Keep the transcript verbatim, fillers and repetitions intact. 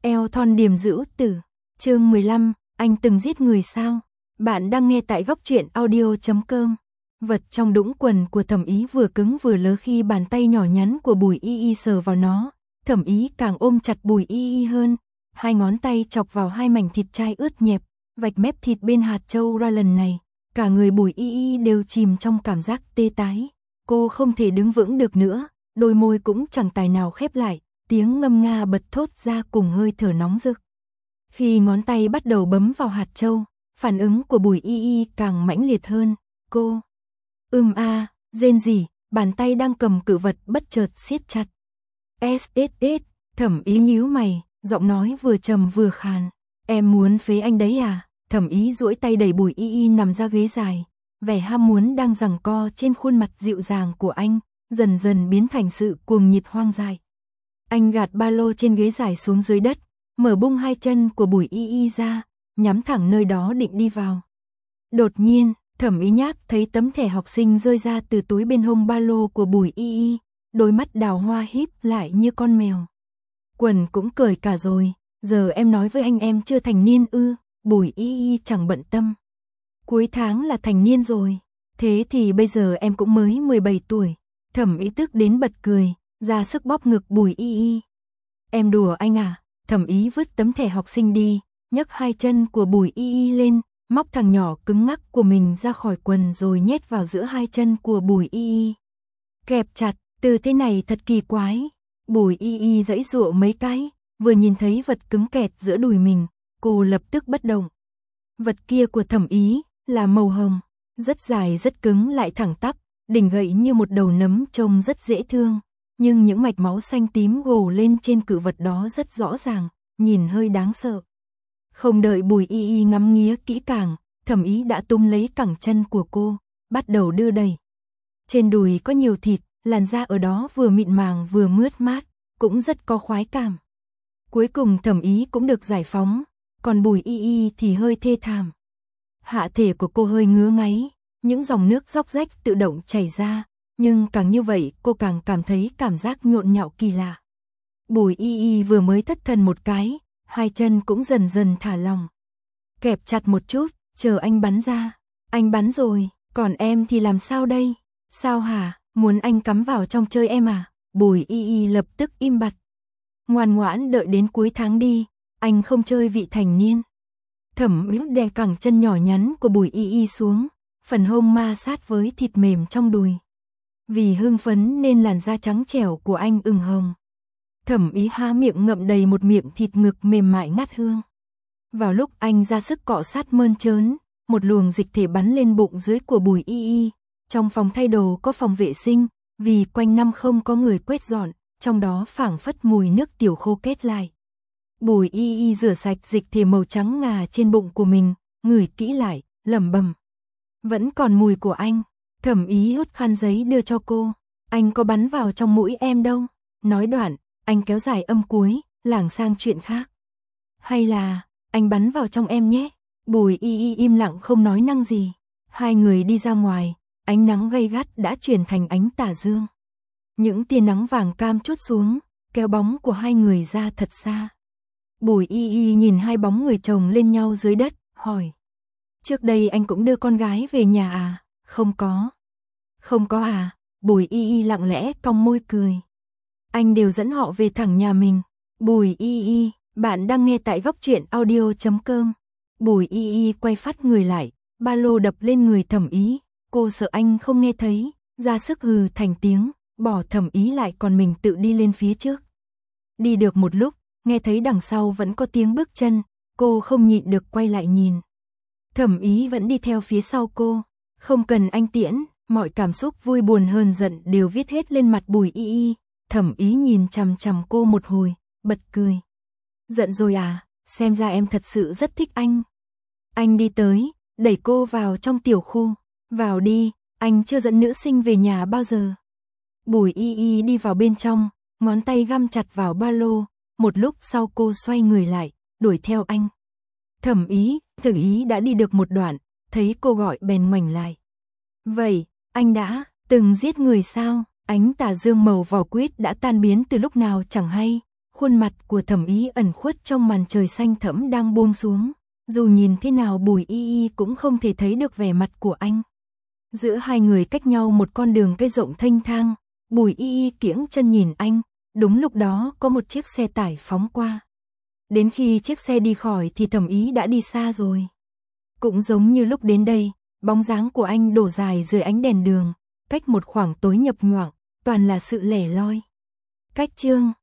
Eo thon điềm dữ tử. Chương mười lăm, anh từng giết người sao? Bạn đang nghe tại góc truyện audio chấm com. Vật trong đũng quần của Thẩm Ý vừa cứng vừa lớ khi bàn tay nhỏ nhắn của Bùi Y Y sờ vào nó. Thẩm Ý càng ôm chặt Bùi Y Y hơn. Hai ngón tay chọc vào hai mảnh thịt chai ướt nhẹp, vạch mép thịt bên hạt châu ra lần này. Cả người Bùi Y Y đều chìm trong cảm giác tê tái. Cô không thể đứng vững được nữa, đôi môi cũng chẳng tài nào khép lại, tiếng ngâm nga bật thốt ra cùng hơi thở nóng rực. Khi ngón tay bắt đầu bấm vào hạt châu, phản ứng của Bùi Y Y càng mãnh liệt hơn. Cô ưm a, rên rỉ, bàn tay đang cầm cự vật bất chợt siết chặt. ét ét ét, Thẩm Ý nhíu mày, giọng nói vừa trầm vừa khàn. Em muốn phế anh đấy à? Thẩm Ý duỗi tay đẩy Bùi Y Y nằm ra ghế dài, vẻ ham muốn đang giằng co trên khuôn mặt dịu dàng của anh, dần dần biến thành sự cuồng nhiệt hoang dại. Anh gạt ba lô trên ghế dài xuống dưới đất, mở bung hai chân của Bùi Y Y ra, nhắm thẳng nơi đó định đi vào. Đột nhiên, Thẩm Ý nhác thấy tấm thẻ học sinh rơi ra từ túi bên hông ba lô của Bùi Y Y, đôi mắt đào hoa híp lại như con mèo. Quần cũng cởi cả rồi, giờ em nói với anh em chưa thành niên ư? Bùi Y Y chẳng bận tâm. Cuối tháng là thành niên rồi, thế thì bây giờ em cũng mới mười bảy tuổi. Thẩm Ý tức đến bật cười, ra sức bóp ngực Bùi Y Y. Em đùa anh à? Thẩm Ý vứt tấm thẻ học sinh đi, nhấc hai chân của Bùi Y Y lên, móc thằng nhỏ cứng ngắc của mình ra khỏi quần rồi nhét vào giữa hai chân của Bùi Y Y. Kẹp chặt, từ thế này thật kỳ quái. Bùi Y Y giãy giụa mấy cái, vừa nhìn thấy vật cứng kẹt giữa đùi mình, cô lập tức bất động. Vật kia của Thẩm Ý là màu hồng, rất dài rất cứng lại thẳng tắp, đỉnh gậy như một đầu nấm trông rất dễ thương, nhưng những mạch máu xanh tím gồ lên trên cự vật đó rất rõ ràng, nhìn hơi đáng sợ. Không đợi Bùi Y Y ngắm nghía kỹ càng, Thẩm Ý đã túm lấy cẳng chân của cô, bắt đầu đưa đẩy. Trên đùi có nhiều thịt, làn da ở đó vừa mịn màng vừa mướt mát, cũng rất có khoái cảm. Cuối cùng Thẩm Ý cũng được giải phóng, còn Bùi Y Y thì hơi thê thảm. Hạ thể của cô hơi ngứa ngáy, những dòng nước róc rách tự động chảy ra, nhưng càng như vậy cô càng cảm thấy cảm giác nhộn nhạo kỳ lạ. Bùi Y Y vừa mới thất thần một cái, hai chân cũng dần dần thả lỏng. Kẹp chặt một chút, chờ anh bắn ra. Anh bắn rồi, còn em thì làm sao đây? Sao hả, muốn anh cắm vào trong chơi em à? Bùi Y Y lập tức im bặt. Ngoan ngoãn đợi đến cuối tháng đi, anh không chơi vị thành niên. Thẩm Ý đè cẳng chân nhỏ nhắn của Bùi Y Y xuống, phần hông ma sát với thịt mềm trong đùi. Vì hưng phấn nên làn da trắng trẻo của anh ửng hồng. Thẩm Ý há miệng ngậm đầy một miệng thịt ngực mềm mại ngát hương. Vào lúc anh ra sức cọ sát mơn trớn, một luồng dịch thể bắn lên bụng dưới của Bùi Y Y. Trong phòng thay đồ có phòng vệ sinh, vì quanh năm không có người quét dọn, trong đó phảng phất mùi nước tiểu khô kết lại. Bùi Y Y rửa sạch dịch thể màu trắng ngà trên bụng của mình, ngửi kỹ lại, lẩm bẩm. Vẫn còn mùi của anh. Thẩm Ý hút khăn giấy đưa cho cô. Anh có bắn vào trong mũi em đâu. Nói đoạn, anh kéo dài âm cuối, lảng sang chuyện khác. Hay là, anh bắn vào trong em nhé. Bùi Y Y im lặng không nói năng gì. Hai người đi ra ngoài, ánh nắng gay gắt đã chuyển thành ánh tà dương. Những tia nắng vàng cam trút xuống, kéo bóng của hai người ra thật xa. Bùi Y Y nhìn hai bóng người chồng lên nhau dưới đất, hỏi. Trước đây anh cũng đưa con gái về nhà à? Không có. Không có à? Bùi Y Y lặng lẽ cong môi cười. Anh đều dẫn họ về thẳng nhà mình. Bùi Y Y, bạn đang nghe tại góc truyện audio chấm com. Bùi Y Y quay phát người lại, ba lô đập lên người Thẩm Ý. Cô sợ anh không nghe thấy, ra sức hừ thành tiếng, bỏ Thẩm Ý lại còn mình tự đi lên phía trước. Đi được một lúc, nghe thấy đằng sau vẫn có tiếng bước chân, cô không nhịn được quay lại nhìn. Thẩm Ý vẫn đi theo phía sau cô, không cần anh tiễn, mọi cảm xúc vui buồn hờn giận đều viết hết lên mặt Bùi Y Y. Thẩm Ý nhìn chằm chằm cô một hồi, bật cười. Giận rồi à, xem ra em thật sự rất thích anh. Anh đi tới, đẩy cô vào trong tiểu khu. Vào đi, anh chưa dẫn nữ sinh về nhà bao giờ. Bùi Y Y đi vào bên trong, ngón tay găm chặt vào ba lô, một lúc sau cô xoay người lại, đuổi theo anh. Thẩm Ý, Thẩm Ý đã đi được một đoạn, thấy cô gọi bèn ngoảnh lại. Vậy, anh đã từng giết người sao? Ánh tà dương màu vỏ quýt đã tan biến từ lúc nào chẳng hay, Khuôn mặt của Thẩm Ý ẩn khuất trong màn trời xanh thẫm đang buông xuống, dù nhìn thế nào Bùi Y Y cũng không thể thấy được vẻ mặt của anh. Giữa hai người cách nhau một con đường cây rộng thênh thang, Bùi Y Y kiễng chân nhìn anh, đúng lúc đó có một chiếc xe tải phóng qua. Đến khi chiếc xe đi khỏi thì Thẩm Ý đã đi xa rồi. Cũng giống như lúc đến đây, bóng dáng của anh đổ dài dưới ánh đèn đường, cách một khoảng tối nhập nhoạng, toàn là sự lẻ loi. Cách chương